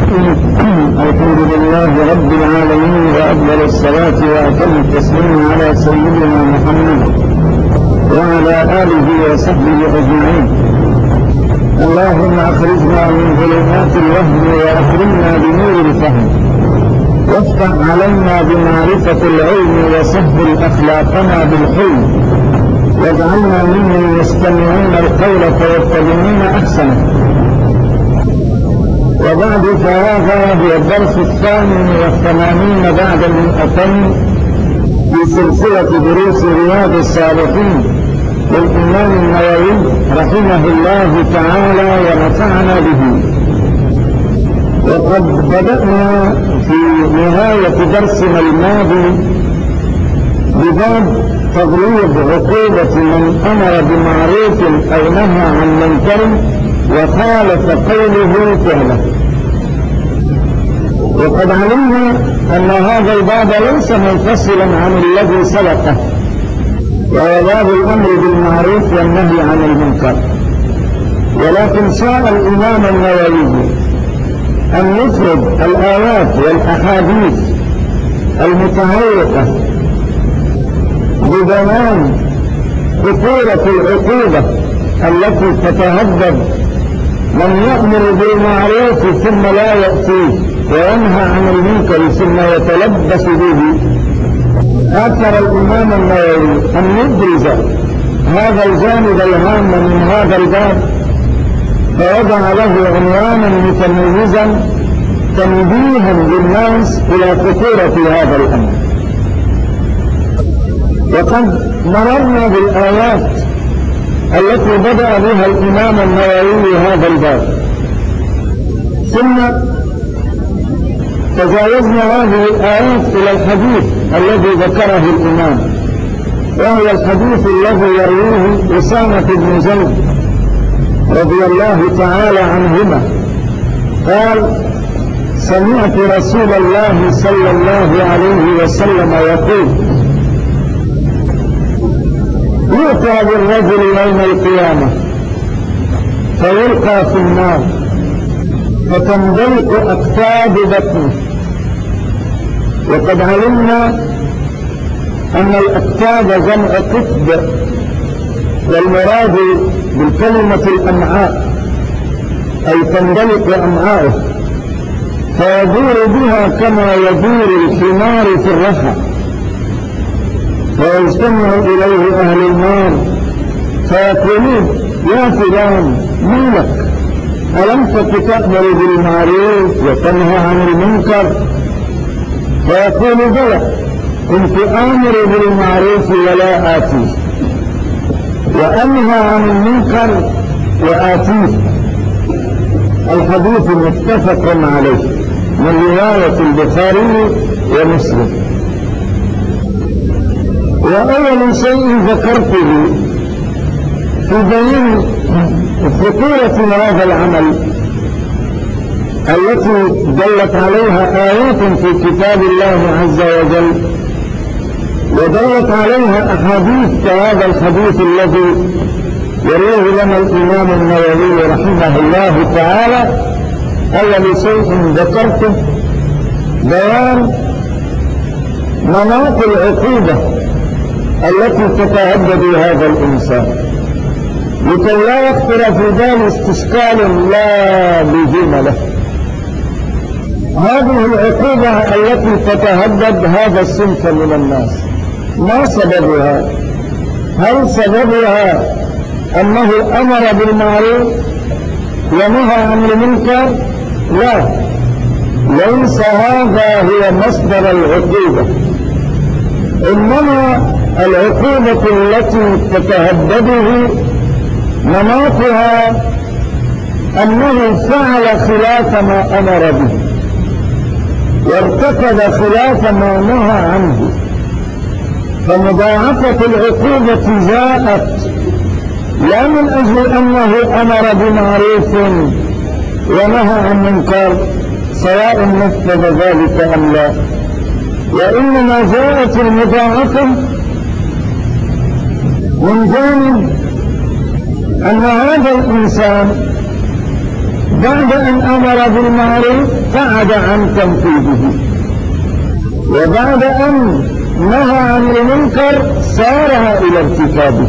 الحمد لله رب العالمين، وأفضل الصلاة وأتم التسليم على سيدنا محمد وعلى آله وصحبه أجمعين. اللهم أخرجنا من ظلمات الوهم وأكرمنا بنور الفهم، وافتح علينا بمعرفة العلم وسهل أخلاقنا بالحلم، واجعلنا ممن يستمعون القول فيتبعون أحسنه. وبعد، فهذا هو الدرس 82 بعد 200 في سلسلة دروس رياض الصالحين للإمام النووي رحمه الله تعالى ونفعنا به. وقد بدأنا في نهاية درسنا الماضي بباب تغليظ عقوبة من أمر بمعروف أو نهى عن منكر وخالف قوله فعله. وقد علمنا أن هذا الباب ليس منفصلا عن الذي سبقه، وهو باب الأمر بالمعروف والنهي عن المنكر، ولكن شاء الإمام النووي أن يفرد الآيات والأحاديث المتعلقة ببيان خطورة العقوبة التي تتهدد من يأمر بالمعروف ثم لا يأتيه، وينهى عن المنكر ثم يتلبس به. آثر الإمام النووي أن يبرز هذا الجانب الهام من هذا الباب، فوضع له عنوانا متميزا تنبيها للناس إلى خطورة هذا الأمر. وقد مررنا بالآيات التي بدأ بها الإمام النووي هذا الباب، ثم تجاوزنا هذه الآيات إلى الحديث الذي ذكره الإمام، وهو الحديث الذي يرويه أسامة بن زيد رضي الله تعالى عنهما قال: سمعت رسول الله صلى الله عليه وسلم يقول: يؤتى بالرجل يوم القيامة فيلقى في النار فتندلق أكتاب بطنه. وقد علمنا أن الأكتاب جمع قطب، والمراد بالكلمة الأمعاء، أي تندلق أمعاؤه فيدور بها كما يدور الحمار في الرحى، فيجتمع إليه أهل النار فيقولون: يا فلان، ما لك؟ ألم تك تأمر بالمعروف وتنهى عن المنكر؟ فيقول: بلى، كنت آمر بالمعروف ولا آتيه، وأنهى عن المنكر وآتيه. الحديث متفق عليه من رواية البخاري ومسلم. وأول شيء ذكرته في بيان خطورة هذا العمل التي دلت عليها آيات في كتاب الله عز وجل، ودلت عليها أحاديث كهذا الحديث الذي يرويه لنا الإمام النووي رحمه الله تعالى. أول شيء ذكرته بيان مناط العقوبة التي تتهدد هذا الإنسان، لكي لا يخطر في بال استشكال لا بجيم له. هذه العقوبة التي تتهدد هذا الصنف من الناس، ما سببها؟ هل سببها أنه أمر بالمعروف ونهى عن المنكر؟ لا، ليس هذا هو مصدر العقوبة، إنما العقوبة التي تتهدده مناطها أنه فعل خلاف ما أمر به وارتكب خلاف ما نهى عنه. فمضاعفة العقوبة جاءت لا من أجل أنه أمر بمعروف ونهى عن منكر سواء نفذ ذلك أم لا، وإنما جاءت المضاعفة من جانب أن هذا الإنسان بعد أن أمر بالمعروف قعد عن تنفيذه، وبعد أن نهى عن المنكر سارع إلى ارتكابه.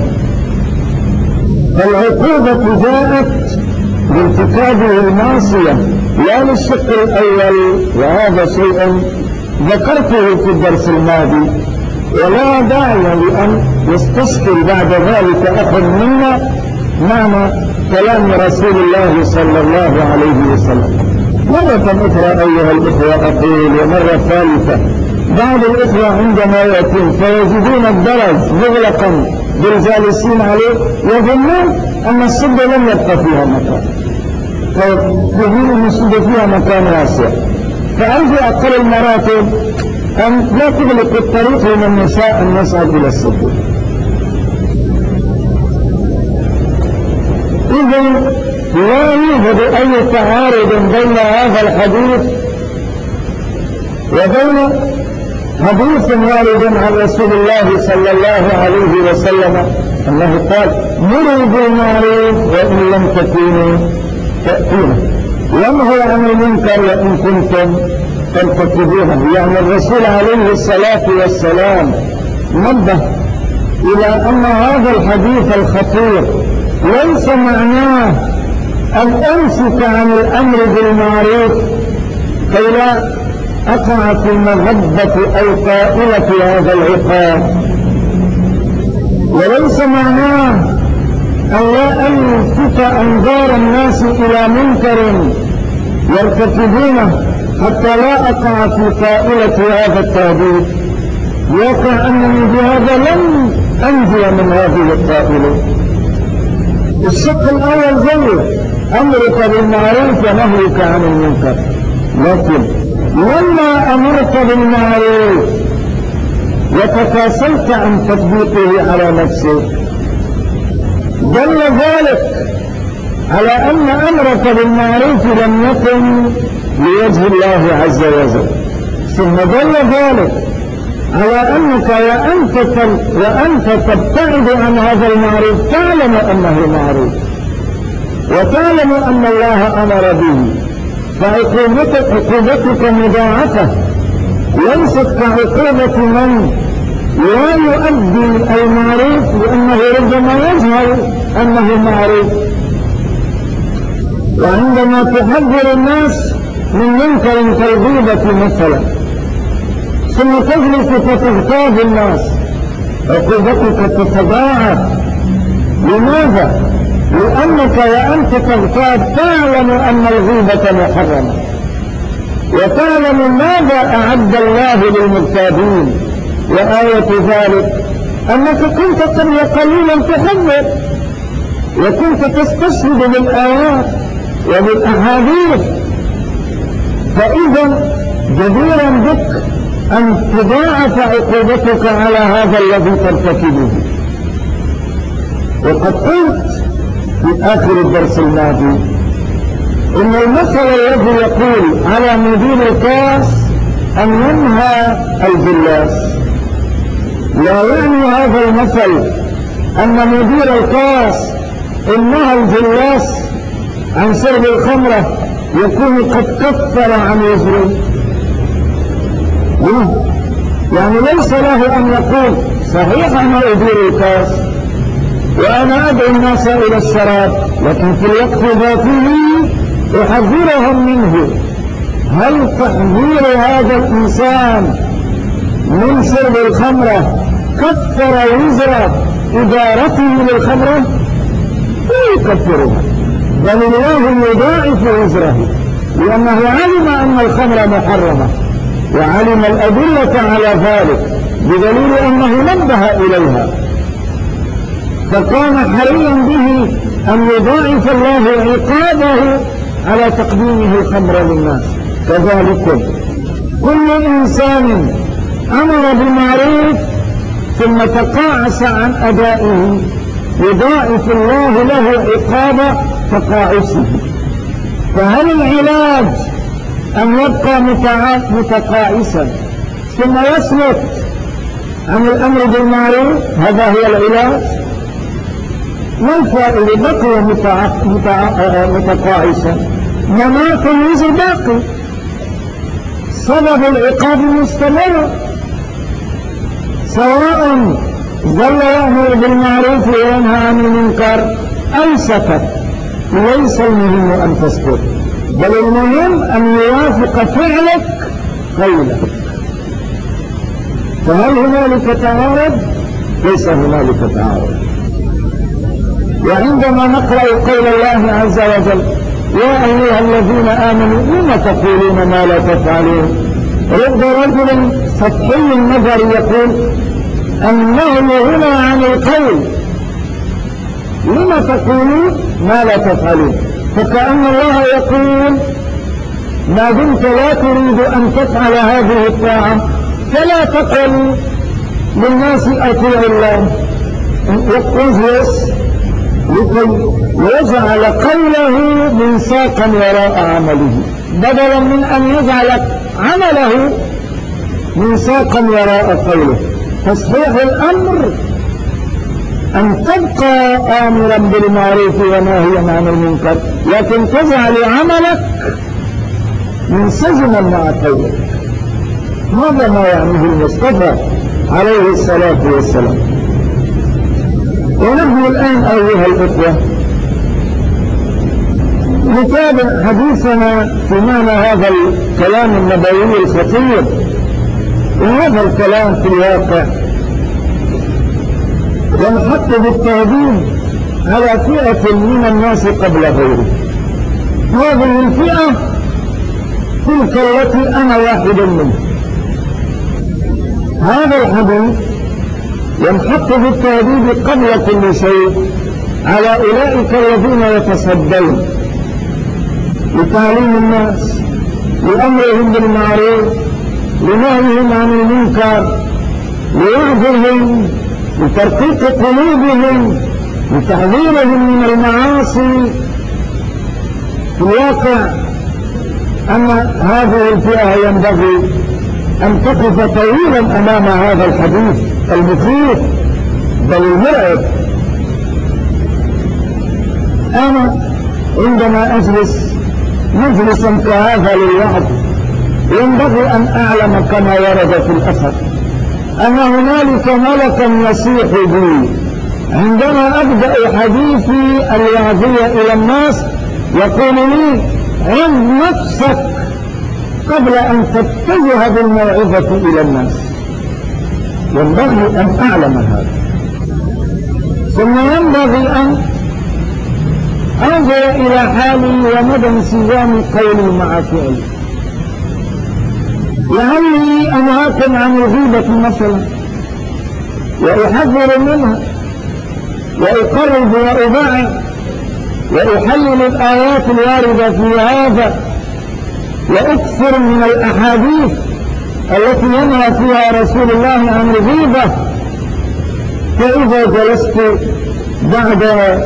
فالعقوبة جاءت بارتكابه المعصية لا للشق الأول، وهذا شيء ذكرته في الدرس الماضي، ولا داعي لأن يستشكل بعد ذلك أخ منا معنى كلام رسول الله صلى الله عليه وسلم. مرة أخرى أيها الإخوة أقول، ومرة ثالثة، بعض الإخوة عندما يأتون فيجدون الدرج مغلقا بالجالسين عليه يظنون أن السد لم يبقى فيها مكان، فيظنون أن السد فيها مكان واسع. فأرجو أقل المراتب أن لا تغلق الطريق من النساء أن نصعد إلى السد. إذن لا يوجد أي تعارض بين هذا الحديث وبين حديث وارد عن رسول الله صلى الله عليه وسلم أنه قال: مروا بالمعروف وإن لم تكونوا تأتونه، وانهوا عن المنكر وإن كنتم ترتكبونه. يعني الرسول عليه الصلاة والسلام نبه إلى أن هذا الحديث الخطير ليس معناه أن أمسك عن الأمر بالمعروف كي لا أقع في مغبة أو طائلة هذا العقاب، وليس معناه أن لا ألفت أنظار الناس إلى منكر يرتكبونه حتى لا أقع في طائلة هذا التهديد، يقع أنني بهذا لن أنجو من هذه الطائلة. الشق الأول زيه أمرك بالمعروف ونهيك عن المنكر، لكن لما أمرت بالمعروف وتكاسلت عن تطبيقه على نفسك دل ذلك على أن أمرك بالمعروف لم يكن لوجه الله عز وجل، ثم دل ذلك على أنك وأنت تبتعد عن هذا المعروف تعلم أنه معروف وتعلم أن الله أمر به، فعقوبتك مضاعفة ليست كعقوبة من لا يؤدي المعروف لأنه ربما يجهل أنه معروف. وعندما تحذر الناس من منكر كالغيبة مثلا ثم تجلس فتغتاب الناس عقوبتك تتضاعف. لماذا؟ لأنك وأنت تغتاب تعلم أن الغيبة محرمة وتعلم ماذا أعد الله للمغتابين، وآية ذلك أنك كنت قبل قليلا تحذر وكنت تستشهد بالآيات وبالأحاديث، فإذا جديرا بك أن تضاعف عقوبتك على هذا الذي ترتكبه. وقد قلت في آخر الدرس الماضي إن المثل الذي يقول على مدير الكاس أن ينهى الجلاس، لا يعني هذا المثل أن مدير الكاس إن نهى الجلاس عن شرب الخمرة يكون قد كفر عن وزره. يعني ليس له أن يقول صحيح أنا أدير الكاس وأنا أدعو الناس إلى الشراب، لكن في الوقت ذاته أحذرهم منه. هل تحذير هذا الإنسان من شرب الخمرة كفر وزر إدارته للخمرة؟ لا يكفرها، بل الله يضاعف وزره، لأنه علم أن الخمر محرمة وعلم الأدلة على ذلك بدليل أنه نبه إليها، فكان حريا به أن يضاعف الله عقابه على تقديمه الخمر للناس. كذلك كل إنسان أمر بالمعروف ثم تقاعس عن أدائه يضاعف الله له عقاب تقاعسه. فهل العلاج أن يبقى متقاعسا ثم يصمت عن الأمر بالمعروف؟ هذا هو العلاج؟ ما الفائدة؟ بقي متقاعسا مناط الوزر باقي، سبب العقاب مستمر، سواء ظل يأمر بالمعروف وينهى عن المنكر أو سكت، ليس المهم أن تسكت، بل المهم أن يوافق فعلك قولك. فهل هنالك تعارض؟ ليس هنالك تعارض. وعندما نقرأ قول الله عز وجل يا أيها الذين آمنوا لم تقولون ما لا تفعلون، رد رجل سطحي النظر يقول النهي هنا عن القول، لم تقولون ما لا تفعلون، فكأن الله يقول ما دمت لا تريد أن تفعل هذه الطاعة فلا تقل للناس أطيعوا الله، واجلس لكي يجعل قوله منساقا وراء عمله، بدلا من أن يجعل عمله منساقا وراء قوله. تصحيح الأمر أن تبقى آمرا بالمعروف وناهيا عن المنكر، لكن تجعل عملك منسجما مع قولك. هذا ما يعنيه المصطفى عليه الصلاة والسلام. ونحن الآن أيها الإخوة نتابع حديثنا في معنى هذا الكلام النبوي الخطير. وهذا الكلام في الواقع ينحط بالتهديد على فئة من الناس قبل غيره. هذه الفئة تلك التي أنا واحد منها. هذا الحديث ينحط بالتهديد قبل كل شيء على أولئك الذين يتصدون لتعليم الناس، لأمرهم بالمعروف، لنهيهم عن المنكر، لوعظهم، لترقيق قلوبهم، لتحذيرهم من المعاصي. في الواقع أن هذه الفئة ينبغي أن تقف طويلا أمام هذا الحديث المخيف بل المرعب. أنا عندما أجلس مجلسا كهذا للوعظ ينبغي أن أعلم كما ورد في الأثر أن هنالك ملكا يصيح بي عندما أبدأ حديثي الوعظية إلى الناس، يقول لي عظ نفسك قبل أن تتجه بالموعظة إلى الناس. ينبغي أن أعلم هذا، ثم ينبغي أن أنظر إلى حالي ومدى انسجام قولي مع فعلي. لعلي أنهاكم عن الغيبة مثلا وأحذر منها وأقرب وأباعد وأحلل الآيات الواردة في هذا وأكثر من الأحاديث التي ينهى فيها رسول الله عن الغيبة. فإذا جلست بعد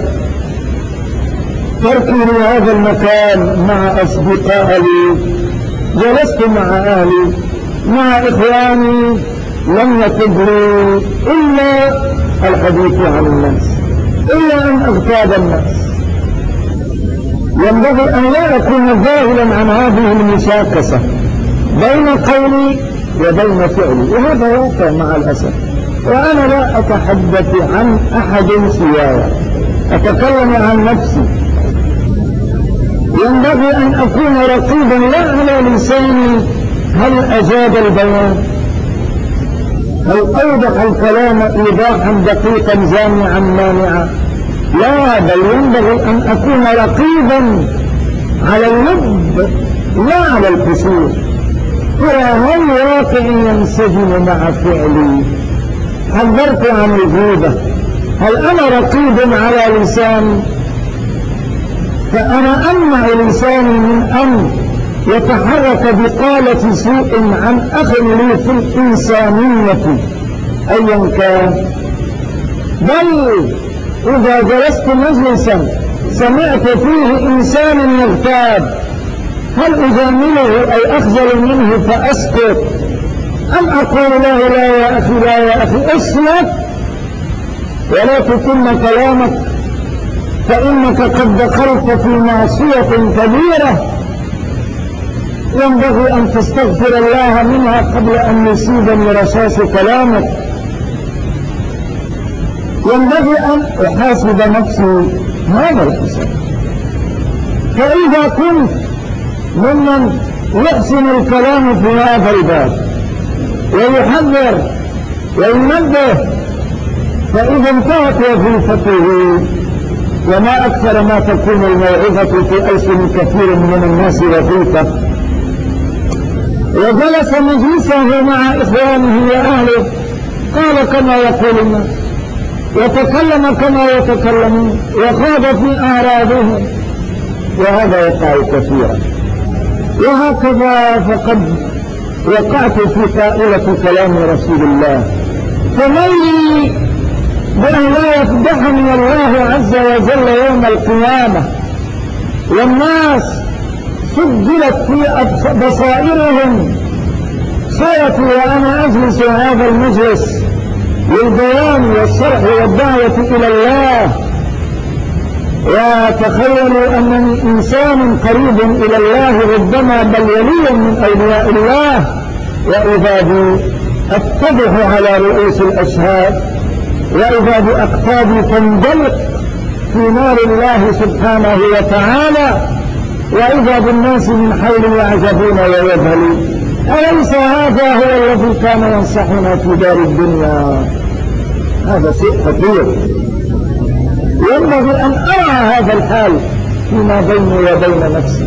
تركي لهذا المكان مع أصدقائي، جلست مع أهلي مع إخواني، لم يكن لي إلا الحديث عن الناس، إلا أن أغتاب الناس. ينبغي أن لا أكون ذاهلا عن هذه المشاكسة بين قولي وبين فعلي، وهذا واقع مع الأسف. وأنا لا أتحدث عن أحد سواي، أتكلم عن نفسي. ينبغي أن أكون رقيبا لا على لساني هل أجاد البيان، هل أوضح الكلام إيضاحا دقيقا جامعا مانعا، لا، بل ينبغي أن أكون رقيبا على اللب لا على الكسور. هل واقعي ينسجم مع فعلي؟ حذرت عن الغيبة، هل أنا رقيب على لساني؟ فأنا أمنع لساني من أن يتحرك بقالة سوء عن أخ لي في الإنسانية أيا كان. بل إذا جلست مجلسا سمعت فيه إنسان يغتاب، هل أجامله أي أخجل منه فأسكت، أم أقول له لا يا أخي لا يا أخي اسمك ولا تتم كلامك فإنك قد دخلت في معصية كبيرة ينبغي أن تستغفر الله منها قبل أن يصيبني رشاش كلامك. ينبغي أن أحاسب نفسي هذا الحساب. فإذا كنت ممن يحسن الكلام في هذا الباب ويحذر وينبه، فإذا انتهت وظيفته، وما أكثر ما تكون الموعظة في ألسن كثير من الناس وظيفة، وجلس مجلسه مع إخوانه وأهله قال كما يقول الناس، وتكلم كما يتكلمون، وخاض في أعراضهم، وهذا يقع كثيرا. وهكذا فقد وقعت في طائلة كلام رسول الله، فمن لي بأن لا يفضحني الله عز وجل يوم القيامة والناس سجلت في بصائرهم صورتي وأنا أجلس هذا المجلس للبيان والشرح والدعوة إلى الله، وتخيلوا أنني إنسان قريب إلى الله ربما بل ولي من أولياء الله، وإذا بي أتبع على رؤوس الأشهاد، وإذا بأقطابي تندلق في نار الله سبحانه وتعالى، وإذا بالناس من حولي يعجبون ويذهلون. أليس هذا هو الذي كان ينصحنا في دار الدنيا؟ هذا شيء خطير، ينبغي أن أرى هذا الحال فيما بيني وبين نفسي.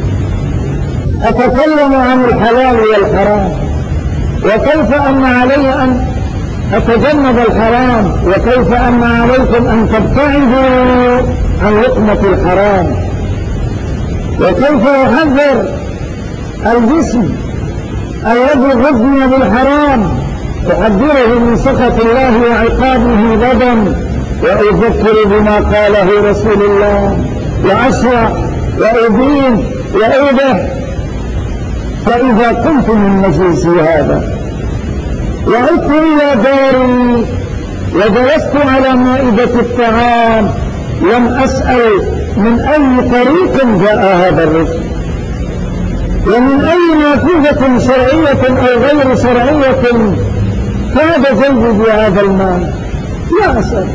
أتكلم عن الحلال والحرام، وكيف أن علي أن أتجنب الحرام، وكيف أن عليكم أن تبتعدوا عن لقمة الحرام، وكيف أحذر الجسم الذي غذي بالحرام أحذره من سخط الله وعقابه غدا، وأذكر بما قاله رسول الله وأشرع وأبين وأوضح. فإذا كنت من مجلسي هذا وعدت إلى داري وجلست على مائدة الطعام لم أسأل من أي طريق جاء هذا الرزق، ومن أي نافذة شرعية أو غير شرعية كاد جيد هذا المال، لا أسأل.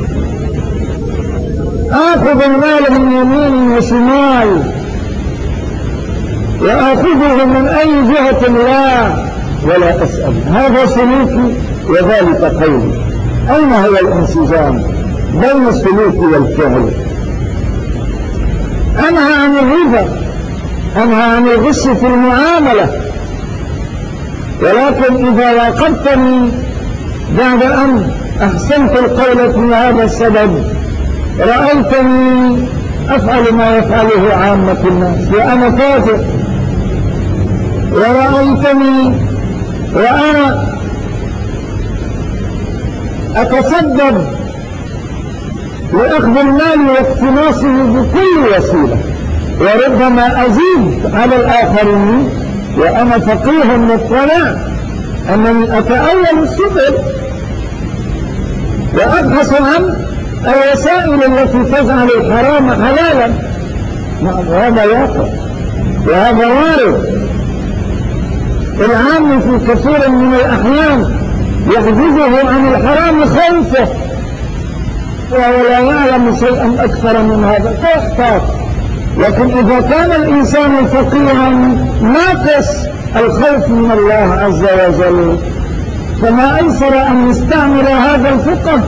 آخذ المال من يمين وشمال وآخذه من أي جهة لا ولا أسأل. هذا سلوكي وذلك قولي. أين هو الانسجام بين السلوك والفعل؟ أنهى عن الربا، أنهى عن الغش في المعاملة، ولكن إذا راقبتني بعد أن أحسنت القول في هذا السبب رأيتني أفعل ما يفعله عامة الناس وأنا فاجئ، ورأيتني وأنا أتسبب لأخذ المال واقتناصه بكل وسيلة، وربما أزيد على الآخرين وأنا فقيه مطلع أنني أتأول السبل وأبحث عن الوسائل التي تجعل الحرام حلالا. هذا واقع وهذا وارد. العام في كثير من الأحيان يحجزه عن الحرام خوفه وهو لا يعلم شيئا أكثر من هذا فيحتاط. لكن إذا كان الإنسان فقيها ناقص الخوف من الله عز وجل فما أيسر أن يستعمل هذا الفقه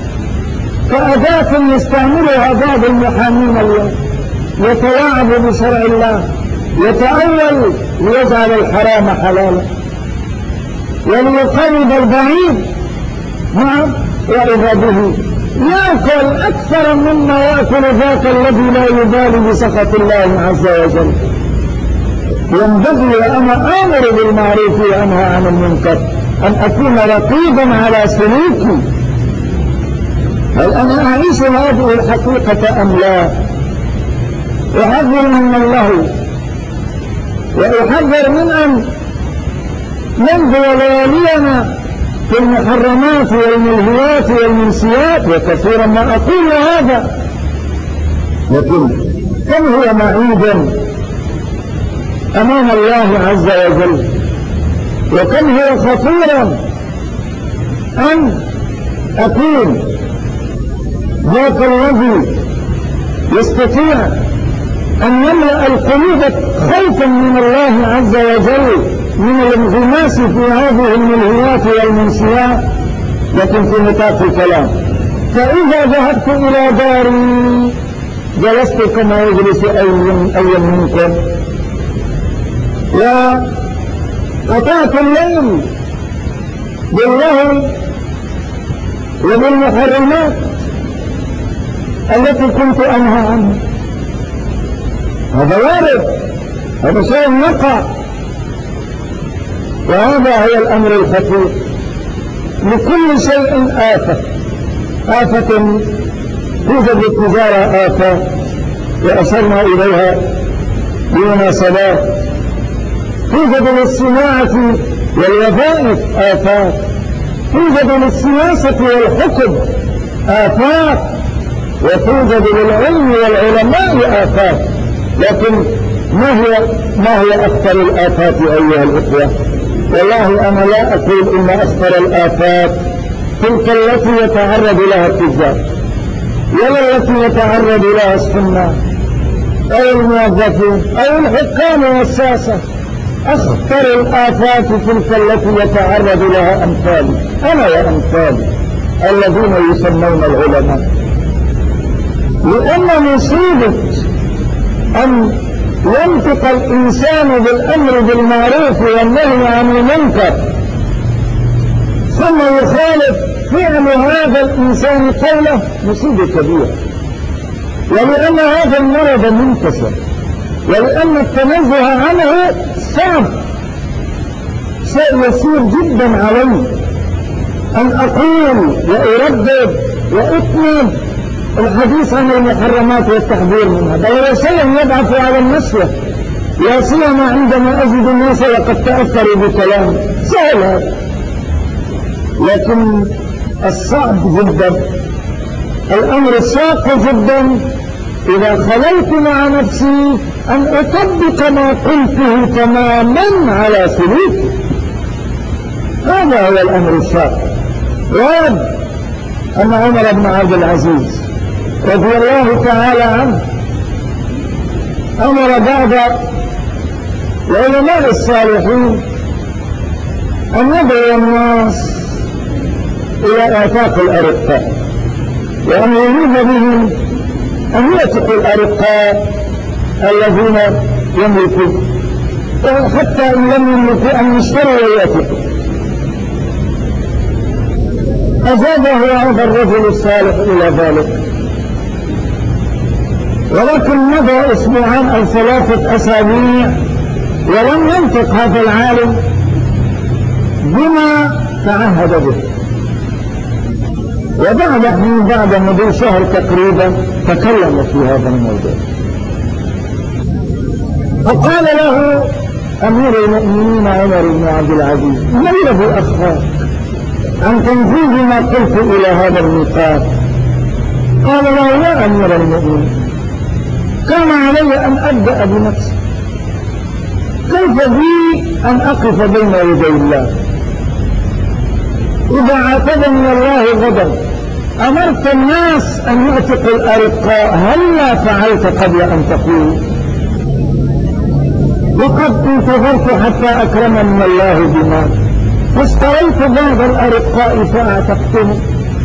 كأداة يستعملها بعض المحامين اليوم، يتلاعب بشرع الله، يتأول ليجعل الحرام حلالا وليقرب البعيد. نعم، وإذا به يأكل أكثر مما يأكل ذاك الذي لا يبالي بسخط الله عز وجل. ينبغي وأنا آمر بالمعروف وأنهى عن المنكر أن أكون رقيبا على سلوكي، هل أنا أعيش هذه الحقيقة أم لا؟ أحذر من الله وأحذر من أن ننظر ليالينا في المحرمات والملهيات والمنسيات، وكثيرا ما أقول هذا لكن كم هو معيب أمام الله عز وجل، وكم هو خطيرا أن أكون ذاك الذي يستطيع أن يملأ القلوب خوفا من الله عز وجل من الانغماس في هذه الملهيات والمنسيات، لكن في نطاق الكلام. فإذا ذهبت إلى داري جلست كما يجلس أي منكم، وقطعت الليل باللهو وبالمحرمات التي كنت أنهى عنها. هذا وارد، هذا شيء وقع، وهذا هو الأمر الخطير. لكل شيء آفة، آفة توجد التجارة آفة، وأشرنا إليها بمناسبات. توجد للصناعة والوظائف آفات، توجد للسياسة والحكم آفات، وتوجد للعلم والعلماء آفات. لكن ما هي أخطر الآفات أيها الإخوة؟ والله أنا لا أقول إن أخطر الآفات تلك التي يتعرض لها التجار، ولا التي يتعرض لها الصناع أو الموظفين أو الحكام والساسة. أخطر الآفات تلك التي يتعرض لها أمثالي أنا وأمثالي الذين يسمون العلماء. لأن مصيبة أن ينطق الإنسان بالأمر بالمعروف والنهي عن المنكر ثم يخالف فعل هذا الإنسان قوله مصيبة كبيرة. ولأن هذا المرض منتشر، ولأن التنزه عنه صعب، شيء يسير جدا علي أن أقول وأردد وأتمم الحديث عن المحرمات والتحذير منها، بل هو شيء يبعث على النشوة، لا سيما عندما أجد الناس وقد تأثروا بكلامي. سهل هذا، لكن الصعب جدا، الأمر الشاق جدا إذا خليت مع نفسي أن أطبق ما قلته تماما على سلوكي. هذا هو الأمر الشاق. ورد أن عمر بن عبد العزيز رضي الله تعالى عنه أمر بعض العلماء الصالحين أن يدعو الناس إلى إعتاق الأرقاء، وأن يريد بهم أن يعتقوا الأرقاء الذين يملكوا، وحتى إن لم يملكوا أن يشتروا ويعتقوا. أجابه هذا الرجل الصالح إلى ذلك، ولكن مضى أسبوعان أو 3 أسابيع ولم ينطق هذا العالم بما تعهد به. بعد مضي شهر تقريبا تكلم في هذا الموضوع، فقال له أمير المؤمنين عمر بن عبد العزيز: ما الذي أخفاك عن تنفيذ ما قلت إلى هذا الميقات؟ قال له: يا أمير المؤمنين، كان علي أن أبدأ بنفسي، كيف بي أن أقف بين يدي الله؟ إذا عاتبني الله غدا أمرت الناس أن يعتقوا الأرقاء، هلا فعلت قبل أن تقول؟ وقد انتظرت حتى أكرمني الله بما فاشتريت بعض الأرقاء فأعتقتهم،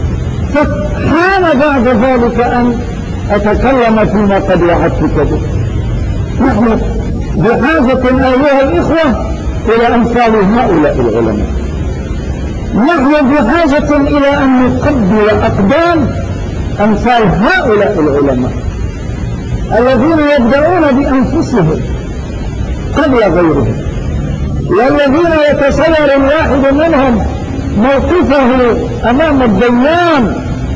فحان بعد ذلك أن أتكلم فيما قد وعدتك به. نحن بحاجة أيها الإخوة إلى أمثال هؤلاء العلماء، نحن بحاجة إلى أن نقبل أقدام أمثال هؤلاء العلماء الذين يبدأون بأنفسهم قبل غيرهم، والذين يتصور الواحد منهم موقفه أمام الديان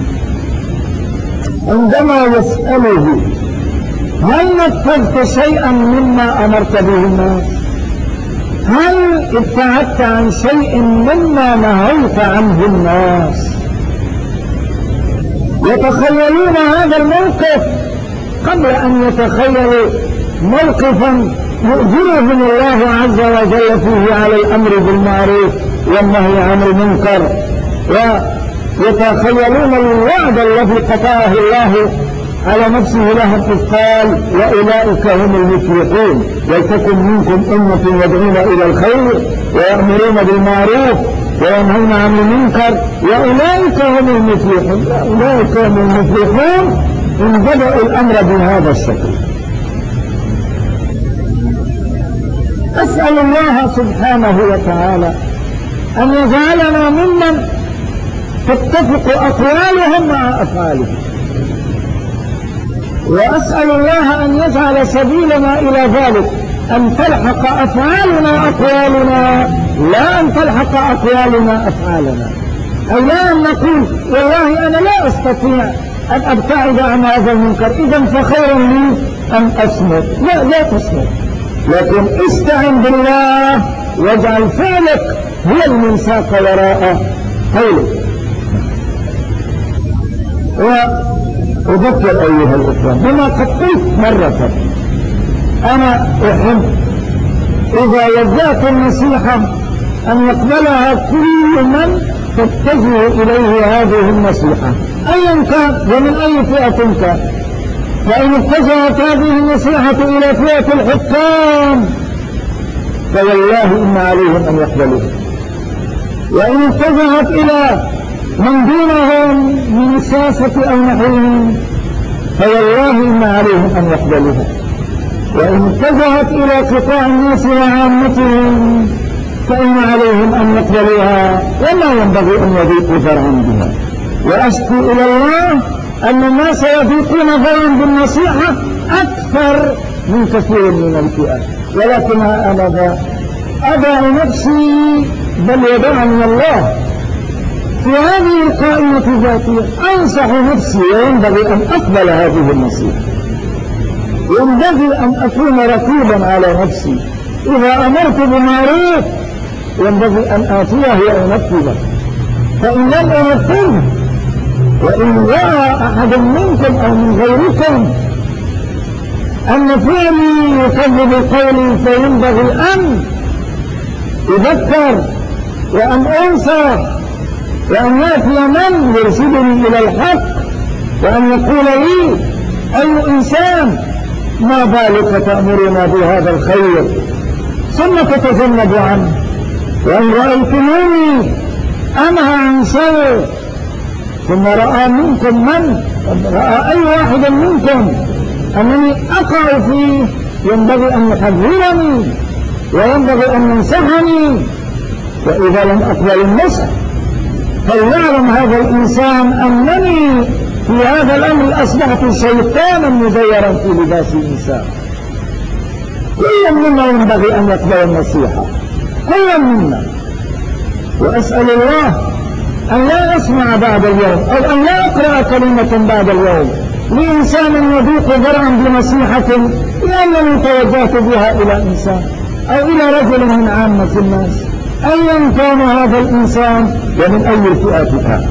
عندما يسأله: هل نفذت شيئا مما أمرت به الناس؟ هل ابتعدت عن شيء مما نهيت عنه الناس؟ يتخيلون هذا الموقف قبل أن يتخيلوا موقفا يؤجرهم الله عز وجل فيه على الأمر بالمعروف والنهي عن المنكر، ويتخيلون الوعد الذي قطعه الله على نفسه لهم إذ قال وأولئك هم المفلحون ولتكن منكم أمة يدعون إلى الخير ويأمرون بالمعروف وينهون عن المنكر وأولئك هم المفلحون. أولئك هم المفلحون إن بدأوا الأمر بهذا الشكل. أسأل الله سبحانه وتعالى أن يجعلنا ممن تتفق أقوالهم مع أفعالهم، وأسأل الله أن يجعل سبيلنا إلى ذلك أن تلحق أفعالنا أقوالنا لا أن تلحق أقوالنا أفعالنا، أي لا أن نقول والله أنا لا أستطيع أن أبتعد عن هذا المنكر إذن فخير لي أن أصمت. لا تصمت، لكن استعن بالله واجعل فعلك هو المنساق وراء قولك. وأذكر أيها الإخوان بما قد قلت مرة، أنا أحب إذا وجهت النصيحة أن يقبلها كل من تتجه إليه هذه النصيحة أيا كان ومن أي فئة كان. فإن اتجهت هذه النصيحة إلى فئة الحكام فوالله إن عليهم أن يقبلوها، وإن اتجهت إلى من دونهم من الساسة أو نحوهم فوالله إن عليهم أن يقبلوها، وإن اتجهت إلى قطاع الناس وعامتهم فإن عليهم أن يقبلوها وما ينبغي أن يضيقوا ذرعا بها. وأشكو إلى الله أن الناس يضيقون ذرعا بالنصيحة أكثر من كثير من الفئات، ولكنها أنا ذا أدع نفسي بل يدعني الله في هذه القائمة ذاتية. أنصح نفسي وينبغي أن أقبل هذه النصيحة، ينبغي أن أكون رقيبا على نفسي. إذا أمرت بمعروف ينبغي أن آتيه وأنفذه، فإن لم أنفذه وإن رأى أحد منكم أو من غيركم أن فعلي يكذب قولي فينبغي أن أذكر وأن أنصح وأن يأتي من يرشدني إلى الحق وأن يقول لي أي إنسان ما بالك تأمرنا بهذا الخير ثم تتجنب عنه، وإن رأيتموني أنهى عن شيء ثم رأى منكم رأى أي واحد منكم أنني أقع فيه ينبغي أن يحذرني وينبغي أن ينصحني، وإذا لم أقبل النصح فليعلم هذا الإنسان أنني في هذا الأمر أصبحت شيطانا مزيرا في لباس الإنسان. كل منا ينبغي أن يقبل النصيحة، كل منا. وأسأل الله أن لا أسمع بعد اليوم أو أن لا أقرأ كلمة بعد اليوم لإنسان يضيق ذرعا بنصيحة لأنني توجهت بها إلى إنسان أو إلى رجل من عامة الناس أيا كان هذا الإنسان ومن أي فئات كان.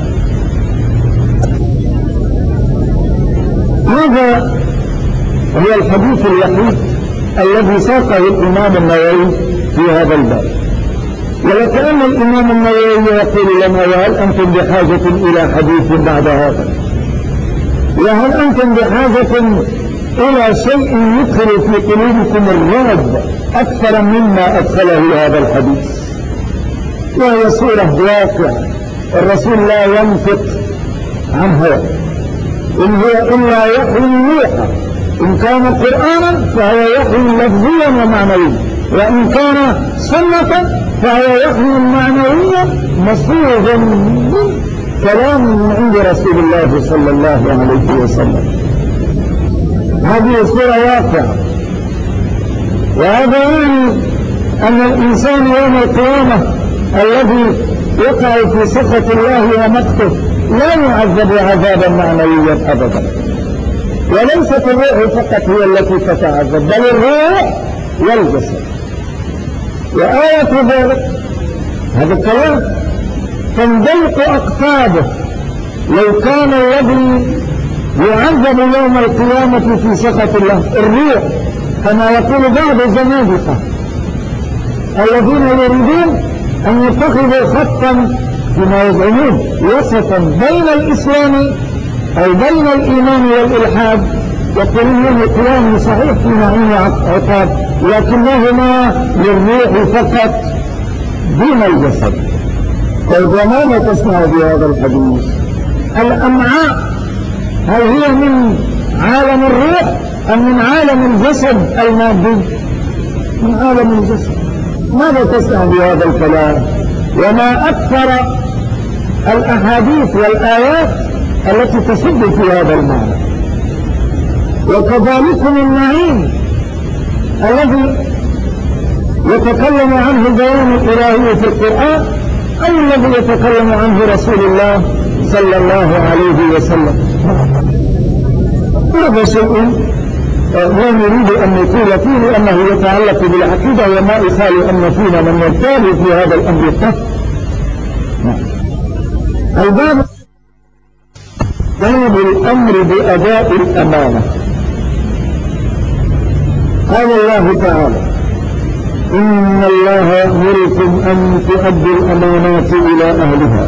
هذا هو الحديث الوحيد الذي ساقه الإمام النووي في هذا الباب، ولكأن الإمام النووي يقول لنا وهل أنتم بحاجة إلى حديث بعد هذا، وهل أنتم بحاجة إلى شيء يدخل في قلوبكم الرعب أكثر مما أدخله هذا الحديث، وهي صورة واقعة. الرسول لا ينطق عن هوى، إن هو إلا وحي يوحى، إن كان قرآنا فهو وحي لفظيا ومعنويا، وإن كان سنة فهو وحي معنوي مصيغ من كلام من عند رسول الله صلى الله عليه وسلم. هذه صورة واقعة، وهذا يعني أن الإنسان يوم القيامة الذي يقع في سخط الله ومقته لا يعذب عذابا معنويا أبدا، وليست الروح فقط هي التي تتعذب بل الروح والجسد. وآية ذلك هذا الكلام تنضيق أقطابه لو كان الذي يعذب يوم القيامة في سخط الله. الروح كما يقول بعض الزنادقة الذين يريدون أن يتخذوا خطا فيما يزعمون وسطا بين الإسلام أو بين الإيمان والإلحاد، يقولون القيام صحيح في نعيم عقاب، لكنهما للروح فقط دون الجسد. فماذا تصنع بهذا الحديث؟ الأمعاء هل هي من عالم الروح أم من عالم الجسد المادي؟ من عالم الجسد. ماذا تصنع بهذا الكلام؟ وما أكثر الأحاديث والآيات التي تصب في هذا المعنى. وكذلك النعيم الذي يتكلم عنه البيان الإلهي في القرآن أو الذي يتكلم عنه رسول الله صلى الله عليه وسلم. هذا شيء لا نريد أن نطيل فيه لأنه يتعلق بالعقيدة، وما يخال أن فينا من يبتالي في هذا الأمر الطف. الباب باب الأمر بأداء الأمانة. قال الله تعالى: إن الله يأمركم أن تؤدوا الأمانات إلى أهلها.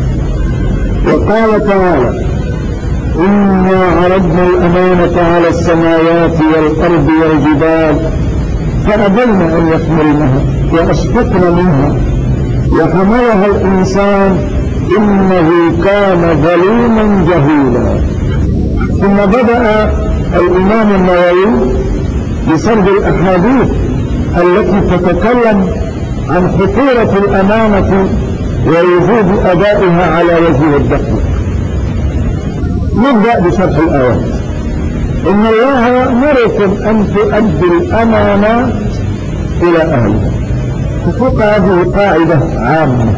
وقال تعالى: إنا عرضنا الأمانة على السماوات والأرض والجبال فأبين أن يحملنها وأشفقن منها وحملها الإنسان إنه كان ظلوما جهولا. ثم بدأ الإمام النووي بسرد الأحاديث التي تتكلم عن خطورة الأمانة ووجوب أدائها على وجه الدقيق. نبدأ بشرح الآيات. إن الله يأمركم أن تؤدوا الأمانات إلى أهلها. تفوق هذه قاعدة عامة.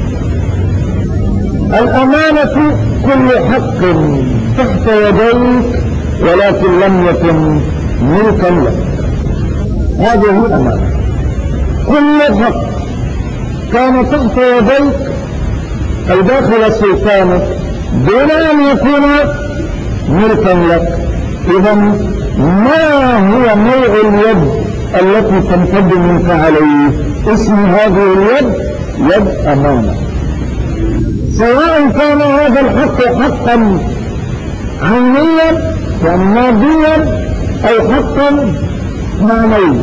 الأمانة كل حق تحت يديك ولكن لم يكن ملكا لك، هذه الأمانة. كل حق كان تحت يديك أو داخل سلطانك دون أن يكون ملكا لك، إذا ما هو نوع اليد التي تمتد منك عليه؟ اسم هذه اليد يد أمانة. سواء كان هذا الحق حقا عينيا يعني ماديا أو حقا معنويا،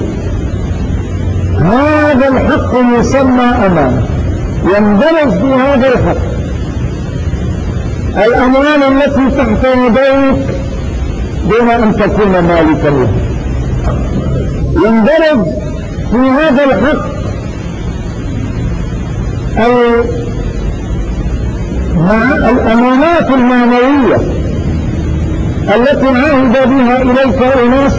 هذا الحق يسمى أمانة. يندرج في هذا الحق الأموال التي تحت يديك دون أن تكون مالكا له. يندرج في هذا الحق الأمانات المعنوية التي عهد بها إليك أناس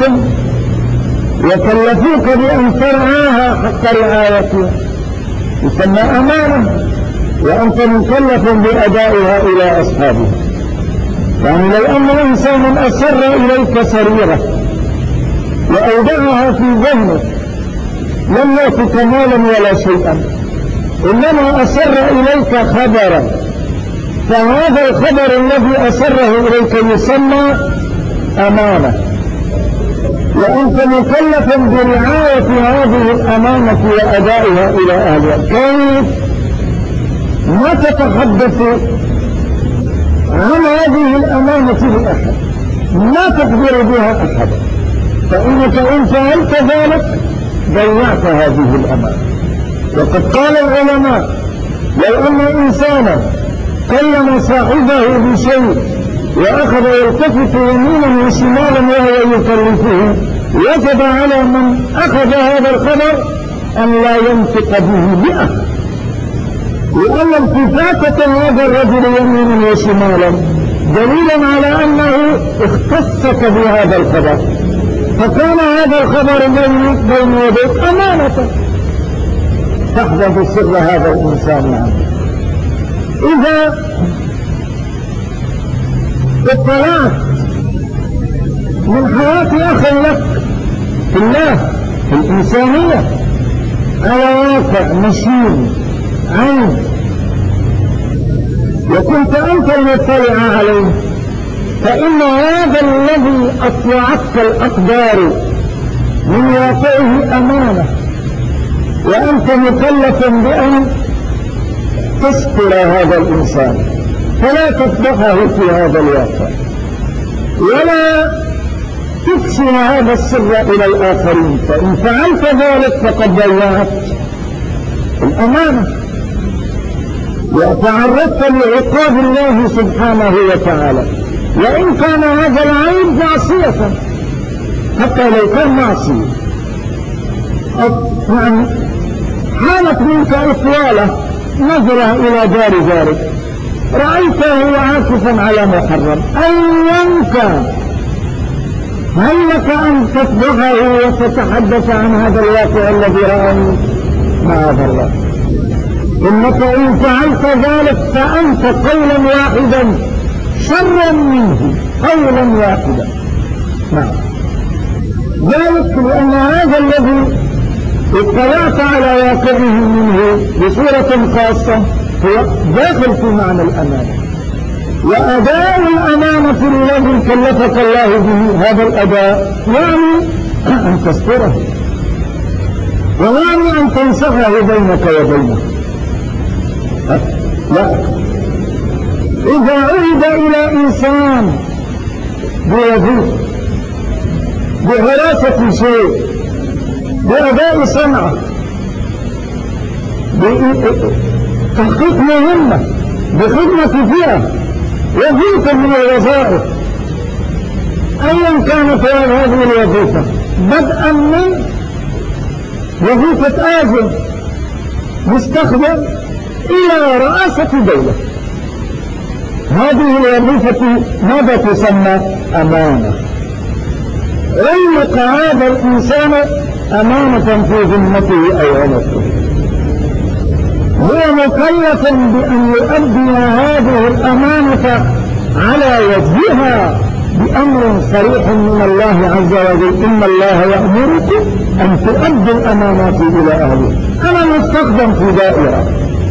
وكلفوك بأن ترعاها حق رعايتها، يسمى أمانة، وأنت مكلف بأدائها إلى أصحابها. يعني لو أن إنسانا أسر إليك سريرة وأودعها في ذهنك لم يأتك مالا ولا شيئا، إنما أسر إليك خبرا، فهذا الخبر الذي أسره إليك يسمى أمانة، وأنت مكلف برعاية هذه الأمانة وأدائها إلى أهلها. كيف؟ ما تتحدث عن هذه الأمانة لأحد، ما تخبر بها أحدا، فإنك إن فعلت ذلك ضيعت هذه الأمانة. وقد قال العلماء: لو أن إنسانا كلم صاحبه بشيء وأخذ يلتفت يمينا وشمالا وهو يكلفه، وجب على من أخذ هذا الخبر أن لا ينطق به بأحد، لأن التفاتة هذا الرجل يمينا وشمالا دليلا على أنه اختصك بهذا الخبر، فكان هذا الخبر بين يديك أمانة تحفظ سر هذا الإنسان عنه. إذا اطلعت من حياة أخ لك في الله في الإنسانية على واقع مشين عين وكنت أنت المطلع عليه، فإن هذا الذي أطلعتك الأقدار من واقعه أمانة، وأنت مكلف بأن تستر هذا الإنسان فلا تفضحه في هذا الواقع ولا تفشي هذا السر إلى الآخرين، فإن فعلت ذلك فقد ضيعت الأمانة وتعرضت لعقاب الله سبحانه وتعالى، وإن كان هذا العيب معصية حتى لو كان معصية. يعني حالت منك إطوالة نظرة إلى دار ذلك، رأيته عاكفا على محرم أيا كان، هل لك أن تفضحه وتتحدث عن هذا الواقع الذي رأيه؟ معاذ الله، إنك إن فعلت ذلك فأنت قولا واحدا شرا منه، قولا واحدا. نعم، ذلك لأن هذا الذي اطلعت على واقعه منه بصورة خاصة هو داخل في معنى الأمانة، وأداء الأمانة الذي كلفك الله به هذا الأداء يعني أن تستره، ويعني أن تنصحه بينك وبينه. لا، إذا عهد إلى إنسان بوظيفة، بحراسة شيء، بأداء صنعة، بتحقيق مهمة، بخدمة فئة، وظيفة من الوظائف أيا كانت هذه الوظيفة، بدءا من وظيفة آجل مستخدم إلى رئاسة دولة، هذه الوظيفة ماذا تسمى؟ أمانة. علق هذا الإنسان أمانة في ذمته أو عنقه، هو مكلف بأن يؤدي هذه الأمانة على وجهها بأمر صريح من الله عز وجل: إن الله يأمركم أن تؤدوا الأمانات إلى أهلها. أنا مستخدم في دائرة،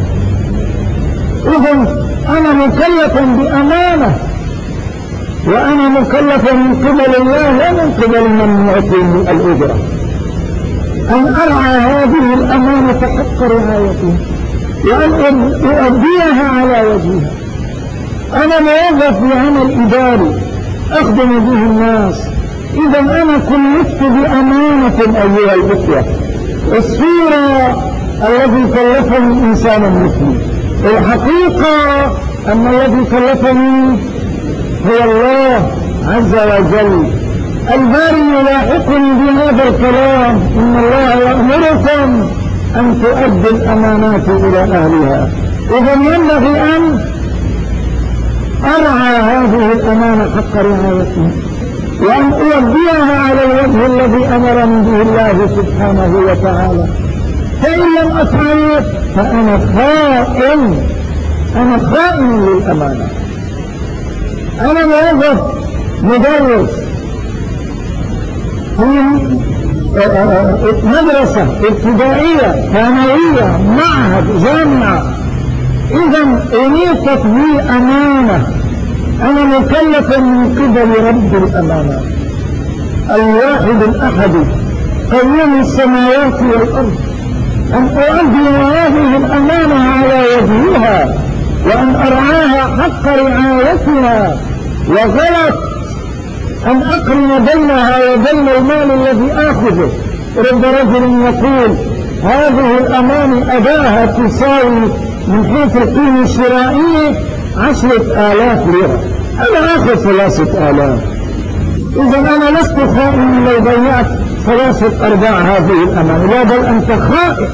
إذن أنا مكلف بأمانة، وأنا مكلف من قبل الله ومن قبل من يعطيني الأجرة أن أرعى هذه الأمانة حق رعايتها وأن أؤديها على وجهها. أنا موظف بعمل إداري أخدم به الناس، إذا أنا كلفت بأمانة أيها الإخوة. الصورة الذي كلفني إنسان مثلي، الحقيقة أن الذي كلفني هو الله عز وجل. الباري يلاحقني بهذا الكلام: إن الله يأمركم أن تؤدوا الأمانات إلى أهلها. إذا ينبغي أن أرعى هذه الأمانة حق رعايتها وأن أوديها على الوجه الذي أمرني به الله سبحانه وتعالى. فإن لم أفعل فأنا خائن، أنا خائن للأمانة. أنا موظف مدرس في مدرسة ابتدائية ثانوية معهد جامعة، إذا أنيطت بي أمانة، أنا مكلف من قبل رب الأمانة الواحد الأحد قيوم السماوات والأرض أن أؤدي هذه الأمانة على وجهها وأن أرعاها حق رعايتها. وغلط أن أقرن بينها وبين المال الذي آخذه. رب رجل يقول: هذه الأمانة أداها تساوي من حيث القيمة الشرائية 10,000 ليرة، أنا آخذ 3,000. إذا أنا لست خائن لو ضيعت 3/4 هذه الأمانة، لا بل أنت خائن.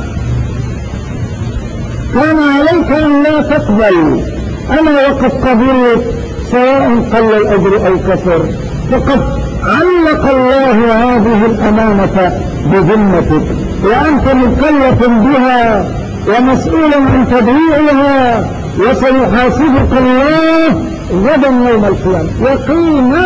كان عليك أن لا تقبل. أنا وقد قبلت سواء قل الأجر أو كثر، فقد علق الله هذه الأمانة بذمتك، وأنت مكلف بها ومسؤول عن تضييعها، وسيحاسبك الله غدا يوم القيامة يقينا،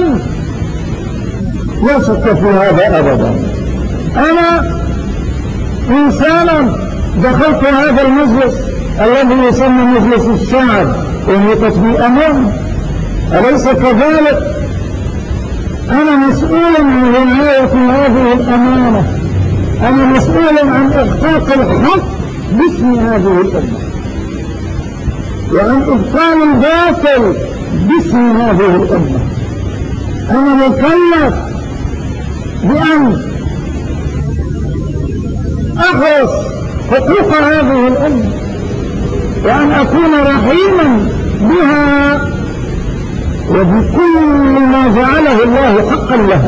لا شك في هذا أبدا. أنا إنسانا دخلت هذا المجلس الذي يسمى مجلس الشعب، وهي تطبيق أمام أليس كذلك؟ أنا مسؤول عن رعاية هذه الأمانة، أنا مسؤول عن إحقاق الحق باسم هذه الأمة، وعن إبطال الباطل باسم هذه الأمة. أنا مكلف بأن أحرص حقوق هذه الأمة، وأن أكون رحيما بها وبكل ما جعله الله حقا لها.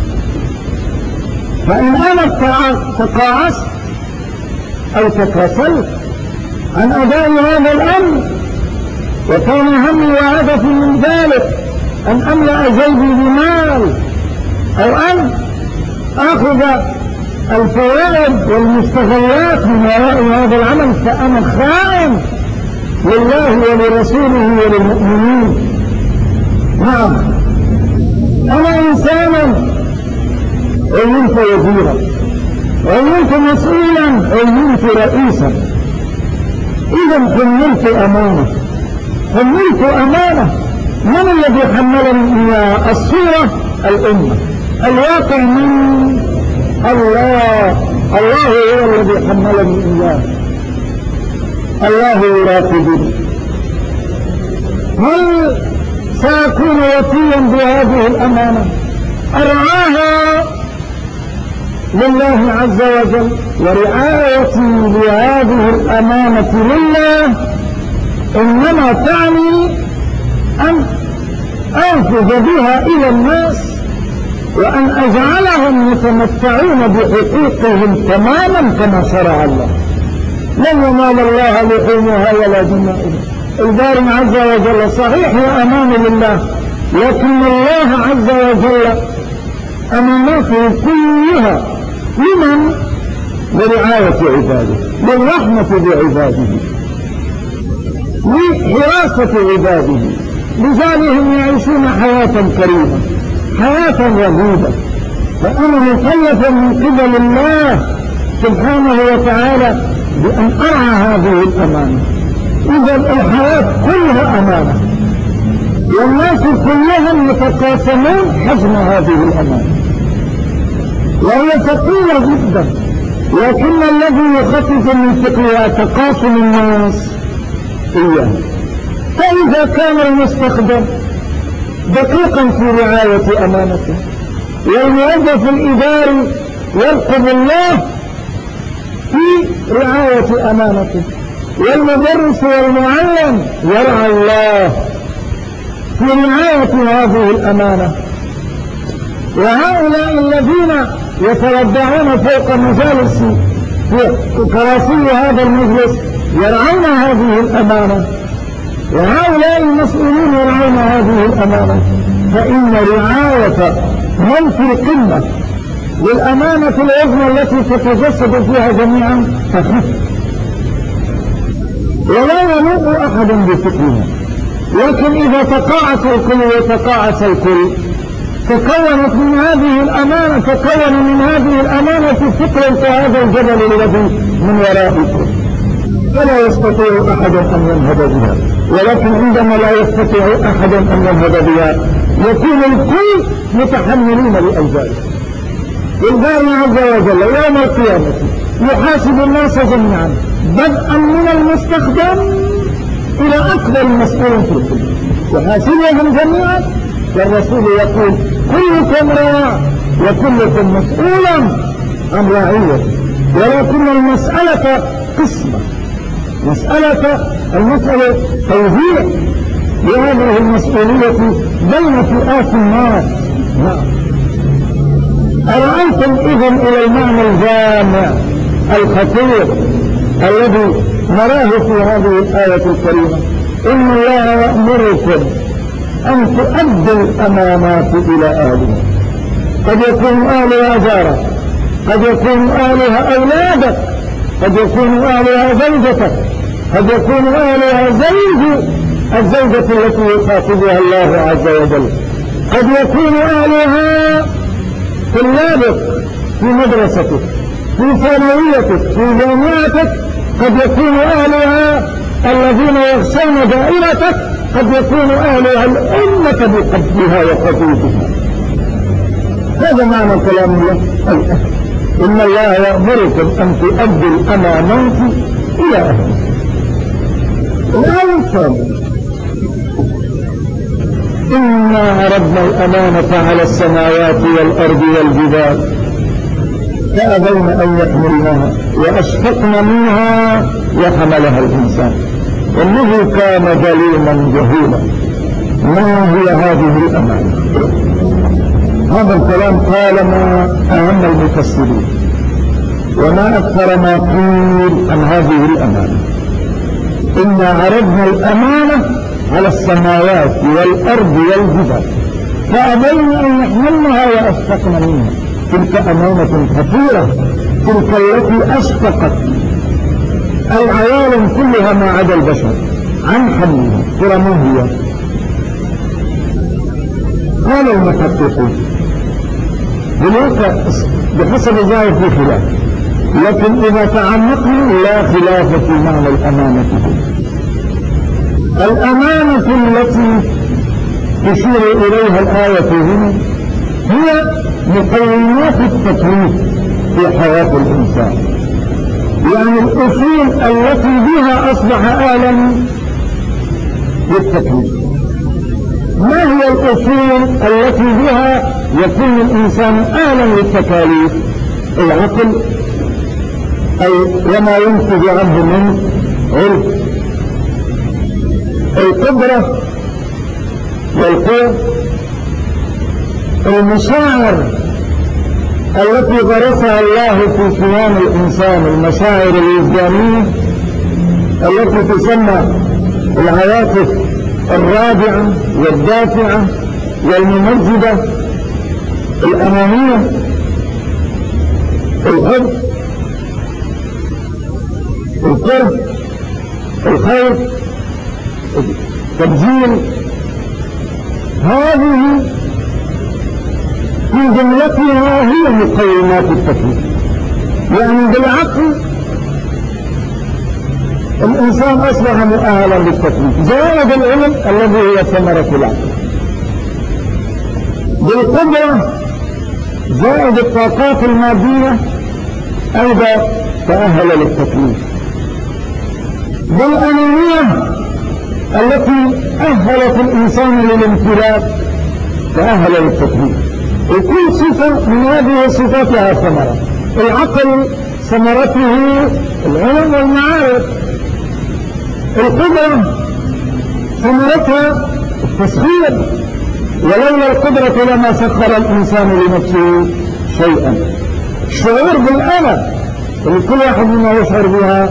فإن أنا تقاعست أو تكاسلت عن أداء هذا الأمر، وكان همي وهدفي من ذلك أن أملأ جيبي بمال أو أن أخذ الفوائد والمستغلات من وراء هذا العمل، فأنا خائن لله ولرسوله وللمؤمنين. نعم، أنا إنسانا علمت وزيرا، علمت مسؤولا، علمت رئيسا، إذا حملت أمانة، حملت أمانة. من الذي حملني إياها؟ الصورة الأمة، الواقع من الله. الله هو الذي حملني إياه، الله يراقبني. هل سأكون وفيا بهذه الأمانة؟ أرعاها لله عز وجل، ورعايتي لهذه الأمانة لله إنما تعني أن أنفذ بها إلى الناس، وأن أجعلهم يتمتعون بحقوقهم تماما كما شرع الله. لن ينال الله لحومها ولا دماؤها. الباري عز وجل صحيح هي أمان لله، لكن الله عز وجل أماناته كلها لمن؟ لرعاية عباده، للرحمة بعباده، لحراسة عباده، لجعلهم يعيشون حياة كريمة، حياة رغيدة. فأنا مكلف من قبل الله سبحانه وتعالى بأن أرعى هذه الأمانة. إذا الحياة كلها أمانة، والناس كلهم يتقاسمون حجم هذه الأمانة، وهي ثقيلة جدا، لكن الذي يخفف من ثقلها تقاسم الناس إياه. فإذا كان المستخدم دقيقا في رعاية أمانته، والموظف الإداري يرقب الله في رعاية أمانته، والمدرس والمعلم يرعى الله في رعاية هذه الأمانة، وهؤلاء الذين يتودعون فوق مجالس في كراسي هذا المجلس يرعون هذه الأمانة، وهؤلاء المسؤولين يرعون هذه الأمانة. فإن رعاية من في القمة للأمانة العظمى التي تتجسد فيها جميعا تخف، ولا يلوق أحد بفكرها. لكن إذا تقاعس الكل وتقاعس الكل، تكون من هذه الأمانة فكرة كهذا الجبل الذي من ورائكم، فلا يستطيع أحد أن ينهض بها. ولكن عندما لا يستطيع أحد أن ينهض بها، يكون الكل متحملين لأوزاره. الباري عز وجل يوم القيامة يحاسب الناس جميعا، بدءا من المستخدم إلى أكبر مسؤول في الكل، يحاسبهم جميعا. والرسول يقول: كلكم راع وكلكم مسؤول عن رعيته. ولكن المسألة قسمة، المسألة توزيع لهذه المسؤولية بين فئات الناس. أرأيتم إذن إلى المعنى الجامع الخطير الذي نراه في هذه الآية الكريمة: إن الله يأمركم أن تؤدوا الأمانات إلى أهلها. قد يكون أهلها جارك، قد يكون أهلها أولادك، قد يكون أهلها زوجتك، قد يكون أهلها الزوجة التي يخاطبها الله عز وجل، قد يكون أهلها طلابك في مدرستك، في ثانويتك، في جامعتك، قد يكون أهلها الذين يخشون دائرتك، قد يكون أهلها الأمة بقبضها وقبولها. هذا معنى كلام الله. إن الله يأمركم أن تؤدوا الأمانات إلى أهلها. الآية الثانية: إنا عرضنا الأمانة على السماوات والأرض والجبال فأبين أن يحملنها وأشفقن منها وحملها الإنسان إنه كان ظلوما جهولا. ما هي هذه الأمانة؟ هذا الكلام طالما أهم المفسرين، وما أكثر ما قيل عن هذه الأمانة. إنا عرضنا الأمانة على السماوات والأرض والجبال فأبين أن يحملنها وأشفقن منها. تلك أمانة خطيرة، تلك التي أشفقت العوالم كلها ما عدا البشر عن حملها. ترى ما هي؟ قال المحققون هناك بحسب الظاهر في خلاف، لكن إذا تعمقنا لا خلاف في معنى الأمانة. الأمانة التي تشير إليها الآية هنا هي مقومات التكليف في حياة الإنسان، يعني الأصول التي بها أصبح أهلا للتكليف. ما هي الأصول التي بها يكون الإنسان أهلا للتكاليف؟ العقل أي وما ينتج عنه من علم، القدرة والقوة، المشاعر التي غرسها الله في كيان الإنسان، المشاعر الوجدانية التي تسمى العواطف الرادعة والدافعة والممجدة، الأمانية، الحب، الكره، الخوف، التبجيل. هذه في جملتها هي مقومات التكليف. يعني بالعقل الإنسان أصبح مؤهلا للتكليف، زائد العلم الذي هو ثمرة العقل، بالقدرة زائد الطاقات المادية أيضا تأهل للتكليف، بالأنانية التي أهلت الإنسان للامتلاك تأهل للتكليف. وكل صفة من هذه الصفات لها ثمرة. العقل ثمرته العلم والمعارف، القدرة ثمرتها التسخير، ولولا القدرة لما سخر الإنسان لنفسه شيئا. الشعور بالألم اللي كل واحد منا يشعر بها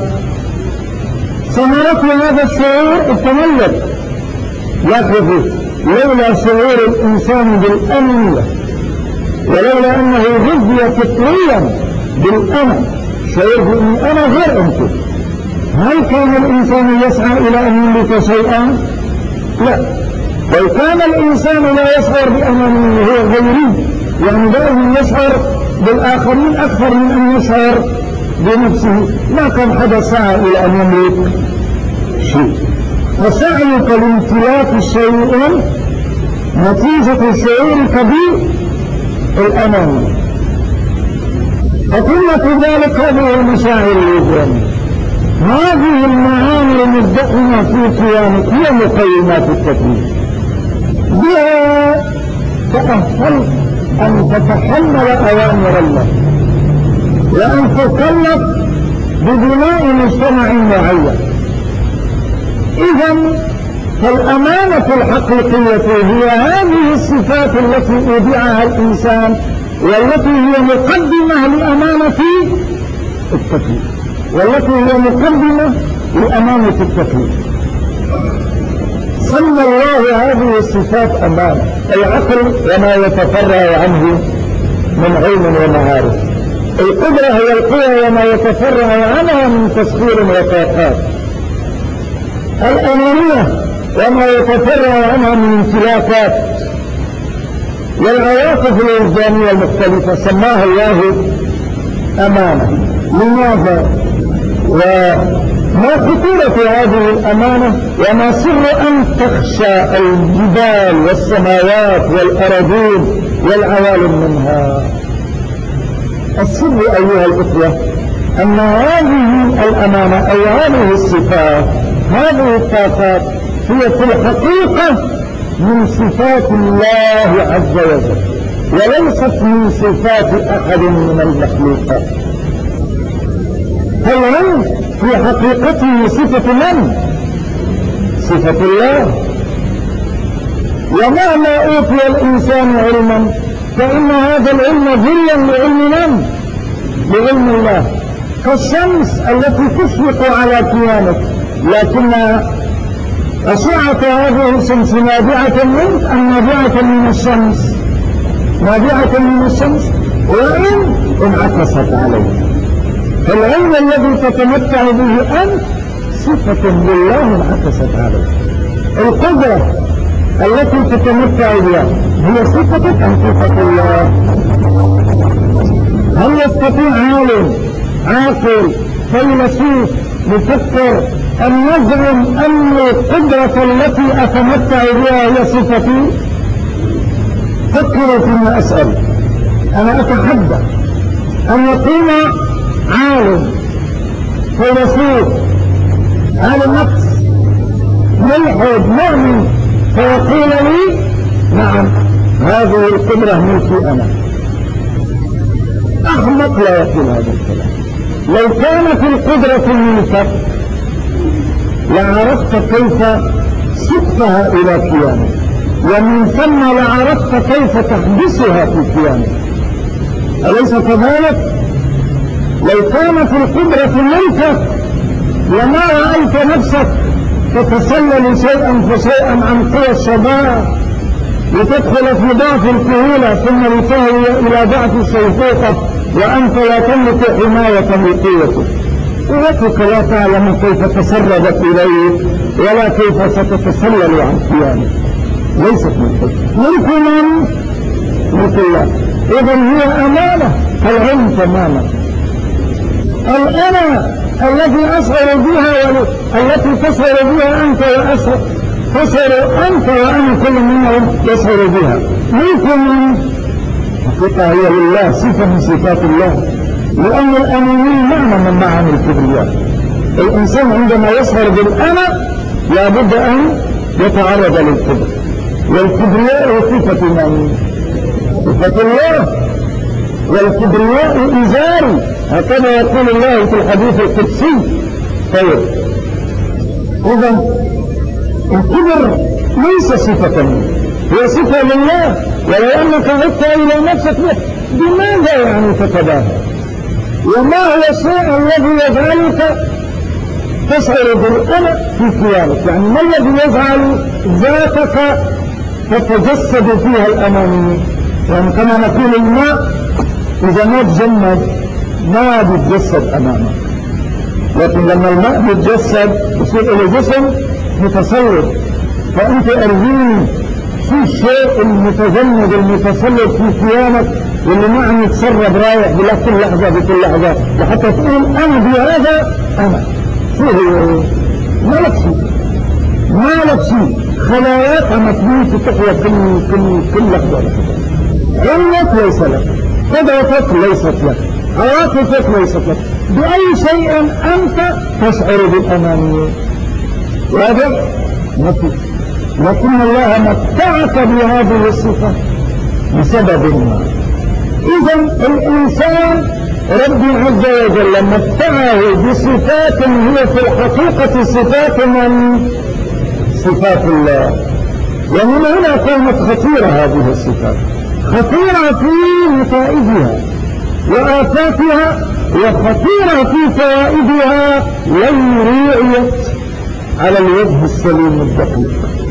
ثمرة هذا الشعور التميز. لكن لولا شعور الإنسان بالأمن ولولا أنه غذي فطريا بالأمن، شعور بأن أنا غير أنت، هل كان الإنسان يسعى إلى أن يملك شيئا؟ لا. لو كان الإنسان لا يشعر بأنه هو غيري، يعني دائما يشعر بالآخرين أكثر من أن يشعر بنفسه، ما كان حدا سعى إلى أن يملك شيء. فسعيك لامتلاك الشيء نتيجة شعورك بالأمان، فقمة ذلك هذه المشاعر الوجدانية. هذه المعاني المدعمة في قيامك هي مقومات التكليف. بها تأهل أن تتحمل أوامر الله وأن تكلف ببناء مجتمع معين. إذن فالأمانة الحقيقية هي هذه الصفات التي أودعها الإنسان والتي هي مقدمة لأمانة التكليف، والتي هي مقدمة لأمانة التكليف. سمى الله هذه الصفات أمانة: العقل وما يتفرع عنه من علم ومعارف، القدرة هي القوة وما يتفرع عنها من تسخير وطاقات، الأمانية وما يتفرع عنها من امتلاكات، والعواطف الوجدانية المختلفة سماها الله أمانة. لماذا؟ ما خطورة هذه الأمانة وما سر أن تخشى الجبال والسماوات والأراضين والعوالم منها؟ السر أيها الإخوة أن هذه الأمانة أو هذه الصفات هذه الطاقات هي في الحقيقة من صفات الله عز وجل وليست من صفات أحد من المخلوقات. فالعلم في حقيقته صفة من؟ صفة الله. ومهما أوتي الإنسان علما فإن هذا العلم ظلا لعلم من؟ لعلم الله. كالشمس التي تشرق على كيانك لكن أشعة هذه الشمس نابعة منك أم نابعة من الشمس؟ نابعة من الشمس وإن انعكست عليك. فالعلم الذي تتمتع به أنت صفة لله انعكست عليك. القدرة التي تتمتع بها هي صفتك أم صفة الله؟ هل يستطيع عالم عاقل فيلسوف مفكر أن يزعم أن القدرة التي أتمتع بها هي صفتي؟ فكروا فيما أسأل. أنا أتحدى أن يكون عالم فيلسوف عالم نفس ملحد مؤمن فيقول لي نعم هذه القدرة ملكي أنا. أحمق لا يقول هذا الكلام. لو كانت القدرة ملكك لعرفت كيف سقتها إلى كيانك ومن ثم لعرفت كيف تحبسها في كيانك. أليس كذلك؟ لو كانت القدرة ملكك لما رأيت نفسك تتسلل شيئا فشيئا عن قوى الشباب لتدخل في ضعف الكهولة ثم لتهوي إلى ضعف الشيخوخة وأنت لا تملك حماية لقوتك. قوتك لا تعلم كيف تسربت إليك ولا كيف ستتسلل عن قيامك. ليست ملكك. ملك من؟ ملك الله. إذن هي أمانة. العلم تماما. الأنا الذي أشعر بها التي تشعر بها أنت تشعر أنت وأنا كل منهم يشعر بها. ملك من؟ حقيقة هي لله صفة من صفات الله. لأن الأنانية معنى من معاني الكبرياء. الإنسان عندما يشعر بالأنا لابد أن يتعرض للكبر. والكبرياء صفة من؟ صفة الله. والكبرياء إزاري هكذا يقول الله في الحديث القدسي. طيب إذا الكبر ليس صفة منه هي صفة لله. ولو أنك عدت إلى نفسك بماذا يعني تتباهى؟ وما هو الشيء الذي يجعلك تشعر بالأنا في كيانك؟ يعني ما الذي يجعل ذاتك تتجسد فيها الأمانية؟ يعني كما نقول الماء إذا ما تجمد ما بيتجسد أمامه، لكن لما الماء بيتجسد يصير له جسم متسلط. فأنت أرجوني شو الشيء المتجمد المتسلط في كيانك واللي ما عم يتسرب رايح بلا كل لحظة بكل لحظة لحتى تقول أنا بهذا أنا شو هو؟ ما لك شيء، ما لك شيء. خلاياك عم تموت وتحيا كل لحظة. علمك ليس لك، قدرتك ليست لك، عواطفك ليست لك. بأي شيء أنت تشعر بالأمانية؟ واضح؟ نفي. لكن الله متعك بهذه الصفة بسبب ما. إذا الإنسان ربي عز وجل متعه بصفات هي في الحقيقة صفات من؟ صفات الله. ومن هنا كانت خطيرة هذه الصفات، خطيرة في نتائجها وآفاتها وخطيرة في فوائدها لو رعيت على الوجه السليم الدقيق.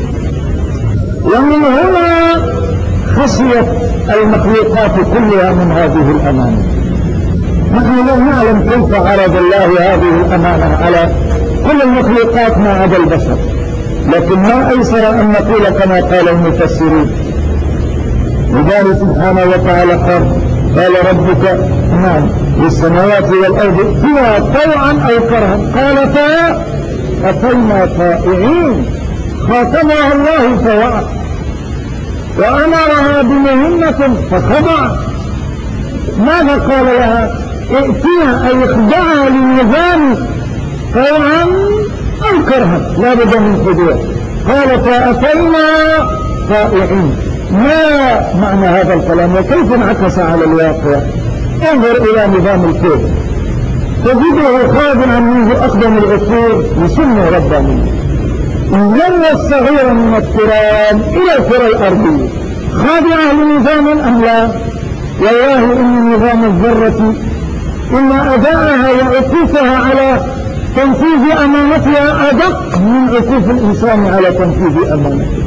ومن هنا خشيت المخلوقات كلها من هذه الأمانة. نحن لا نعلم كيف عرض الله هذه الأمانة على كل المخلوقات ما عدا البشر، لكن ما أيسر أن نقول كما قال المفسرين. لذلك سبحانه وتعالى قال ربك نعم للسماوات والأرض ائتنا طوعا أو كرها قالتا أتينا طائعين خاطبها الله فوعت وأمرها بمهمة فخضعت. ماذا قال لها؟ ائتنا أي اخضعها للنظام طوعا أو كرها لا بد من خضوع. قالتا أتينا طائعين. ما معنى هذا الكلام وكيف انعكس على الواقع؟ انظر إلى نظام الكون تجده خاضعا منذ أقدم العصور لسنة ربانية الذرة الصغيرة من التراب إلى الكرة الأرضية خاضعة لنظام أم لا؟ والله إن نظام الذرة إن أداءها وعكوفها على تنفيذ أمانتها أدق من عكوف الإنسان على تنفيذ أمانته.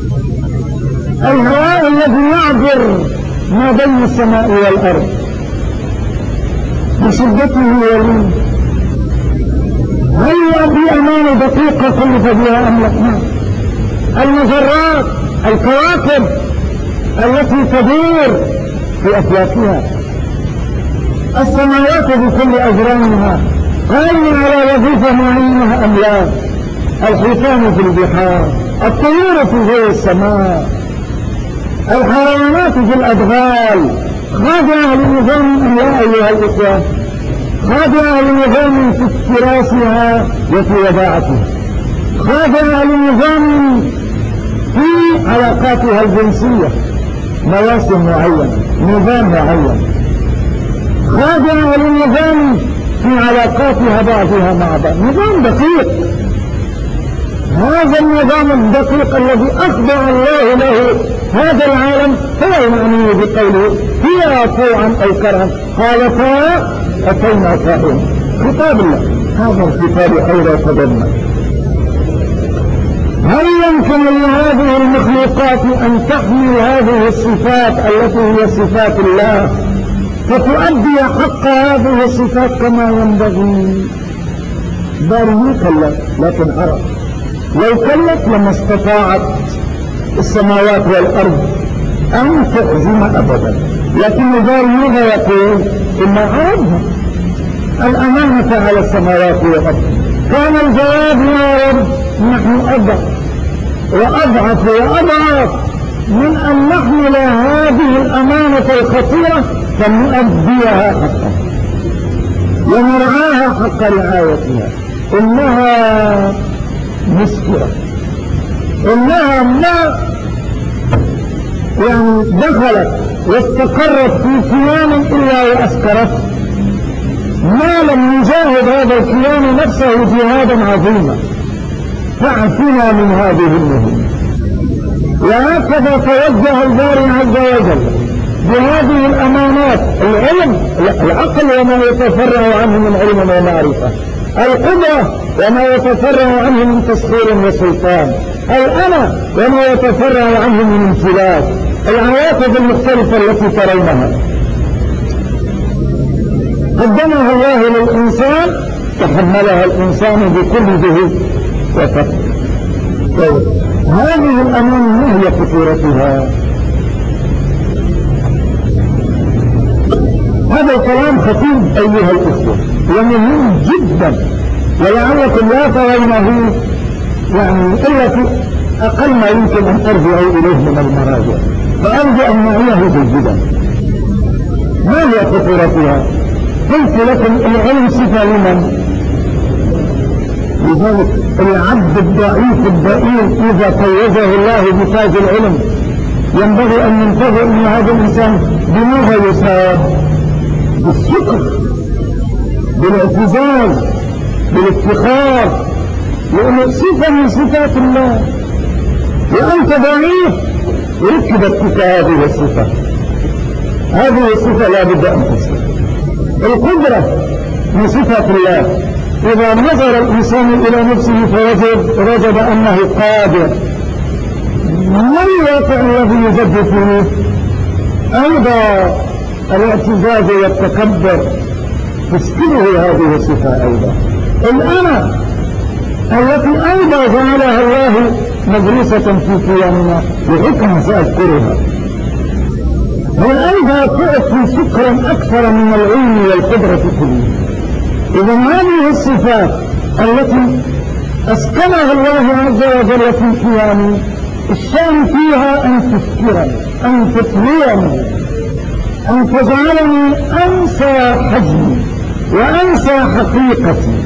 الهواء الذي يعبر ما بين السماء والأرض بشدته ولين هل يؤدي أمانة دقيقة كلف بها أم لا؟ المجرات الكواكب التي تدور في أفلاكها السماوات بكل أجرامها قائمة على وظيفة معينة أم لا؟ الحيتان في البحار الطيور في جو السماء الحيوانات في الأدغال خاضعة لنظام أم لا أيها الإخوة؟ خاضعة لنظام في افتراسها وفي وداعتها خاضعة لنظام في علاقاتها الجنسية مواسم معينة نظام معين خاضعة لنظام في علاقاتها بعضها مع بعض نظام دقيق. هذا النظام الدقيق الذي أخضع الله له هذا العالم هو المعني بقوله فيها طوعا أو كرها قالتا أتينا طائعين. خطاب الله هذا الخطاب أيضا تضمن هل يمكن لهذه المخلوقات أن تحمل هذه الصفات التي هي صفات الله فتؤدي حق هذه الصفات كما ينبغي؟ بل كلا لكن عرف لو كلت لما استطاعت السماوات والأرض أن تهزم أبدا. لكن داريوغا يقول إن عرضها الأمانة على السماوات والأرض. كان الجواب يا رب نحن وأضعف من أن نحمل هذه الأمانة الخطيرة فنؤديها حقا ونرعاها حق رعايتها. إنها مسكرة إنها ما يعني دخلت واستقرت في كيان إلا وأسكرته ما لم يجاهد هذا الكيان نفسه جهادا عظيما. فاعفنا من هذه المهمة. وهكذا توجه الباري عز وجل بهذه الأمانات العقل وما يتفرع عنه من علم ومعرفة القدرة وما يتفرع عنه من تسخير وسلطان الأنا وما يتفرع عنه من امتلاك العواطف المختلفة التي ترونها قدمها الله للإنسان تحملها الإنسان بكل جهد وفقر. هذه الأمانة ما هي خطورتها؟ هذا الكلام خطير أيها الأخوة ومهم جدا ولعلكم لا ترونه يعني إلا في أقل ما يمكن أن أرجعوا إليه من المراجع فأرجع أن نعيه جيدا. ما هي خطورتها؟ قلت لكم العلم صفة لمن؟ لذلك العبد الضعيف الضئيل إذا توجه الله بتاج العلم ينبغي أن ينتظر أن هذا الإنسان بماذا يصاب؟ بالشكر بالاعتزاز بالافتخار لأنه صفة من صفات الله وأنت ضعيف ركبت بك هذه الصفة. هذه الصفة لا بد أن تصل. القدرة من صفات الله. إذا نظر الإنسان إلى نفسه فوجد أنه قادر ما الواقع الذي يجد فيه؟ أيضا الاعتزاز والتكبر تسكنه هذه الصفة. أيضا الأنا التي أيضا جعلها الله مدروسة في قيامنا بحكمة سأذكرها. والأيضا تعطي شكرا أكثر من العلم والقدرة كله. إذا هذه الصفات التي أسكنها الله عز وجل في قيامه، الشأن فيها أن تذكرني، أن تطويني، أن تجعلني أنسى حجمي وأنسى حقيقتي،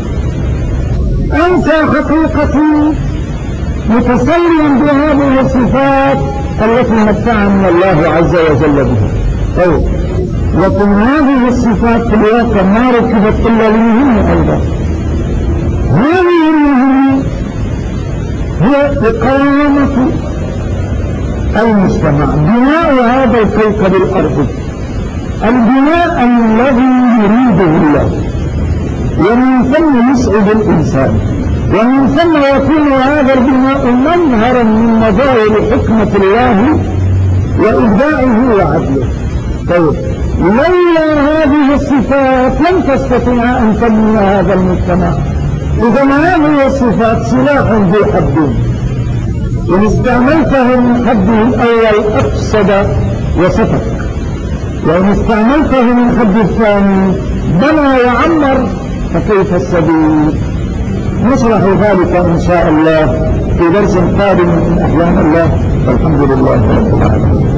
أنسى حقيقتي متسليا بهذه الصفات التي متعني الله عز وجل بها. طيب، لكن هذه الصفات في الواقع ما ركبت إلا للمهمة أيضا. هذه المهمة هي إقامة المجتمع، بناء هذا الكوكب الأرضي، البناء الذي يريده الله، ومن ثم يسعد الإنسان، ومن ثم يكون هذا البناء مظهرا من مظاهر حكمة الله وإبداعه وعدله. طيب، لولا هذه الصفات لن تستطيع أن تبني هذا المجتمع. إذا هذه الصفات سلاح ذو حدين، إن استعملته من حده الأول أفسد وسفك، وإن استعملته من حد الثاني بنى وعمر، فكيف السبيل؟ نشرح ذلك إن شاء الله في درس قادم من أحلام الله، والحمد لله رب العالمين.